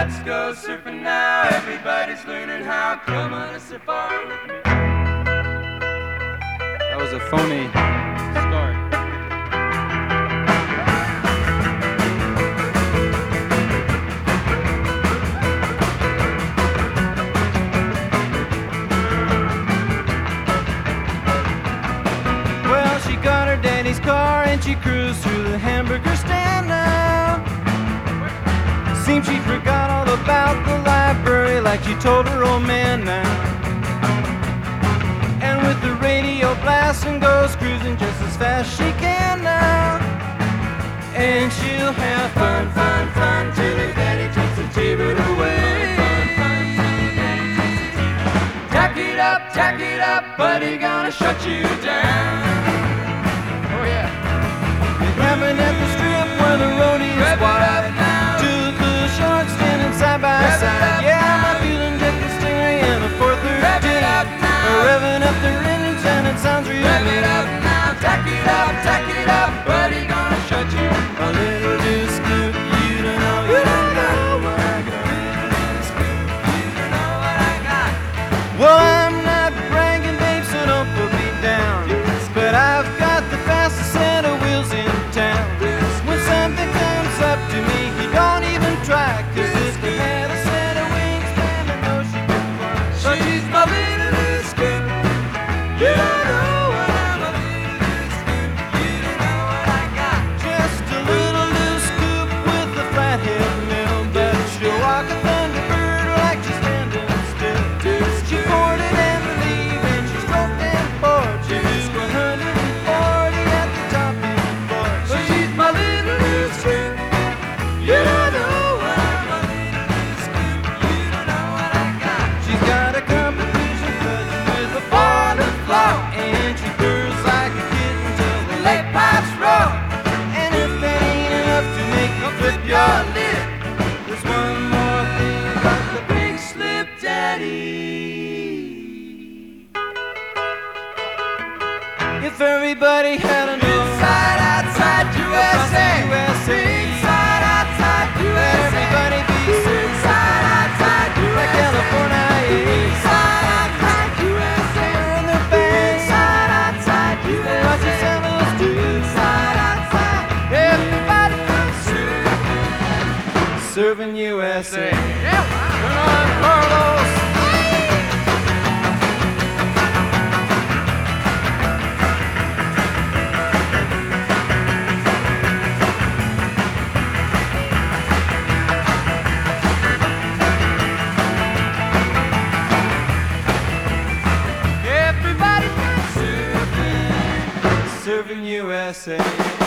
Let's go surfing now. Everybody's learning how. Come on a safari with me. That was a phony start. Well, she got her daddy's car and she cruised through the hamburger stand now. Seems she forgot all about the library like she told her old man now. And with the radio blasting goes cruising just as fast as she can now. And she'll have fun, fun, fun till her daddy takes the T-bird away. Tack it up, buddy, gonna shut you down. Oh yeah. It happened at the strip where the roadie's wide. Two little shorts standing side by side. Yeah, my feeling just a stingray and a 413. Revving up their engines and it sounds real Rev good. it up now, tack it up, buddy, gonna shut you. A little new scoop, you don't know what I got. You don't know what I got. Well, I'm not bragging, babe, so don't put me down. But I've got the fastest set of wheels in town. When something comes up to me, he don't even try. 'Cause this kid had a set of wings, man, I know she can fly. She's my little scoop. You don't know what I'm a little scoop. You don't know what I got. Just a little loose scoop with a flathead middle. But she'll walk a thunderbird like she's standing still. She boarded and relieved and she stroked and bored. She was 140 at the top of the board. But she's my little scoop. You don't know what I'm a little scoop. You don't know what I got. She's got a competition cousin with a four to flow. And she purrs like a kitten till the lake pipes roll. And if that ain't enough to make you flip your lid, there's one more thing about the Big Slip Daddy. If everybody had a Inside, outside USA. Inside, outside USA. everybody be Inside, outside like USA. California. Inside, outside USA. In their bands, Inside, outside watch us USA. have us do. Inside, outside. Everybody serving USA. Come on, Carlos. Everybody serving USA.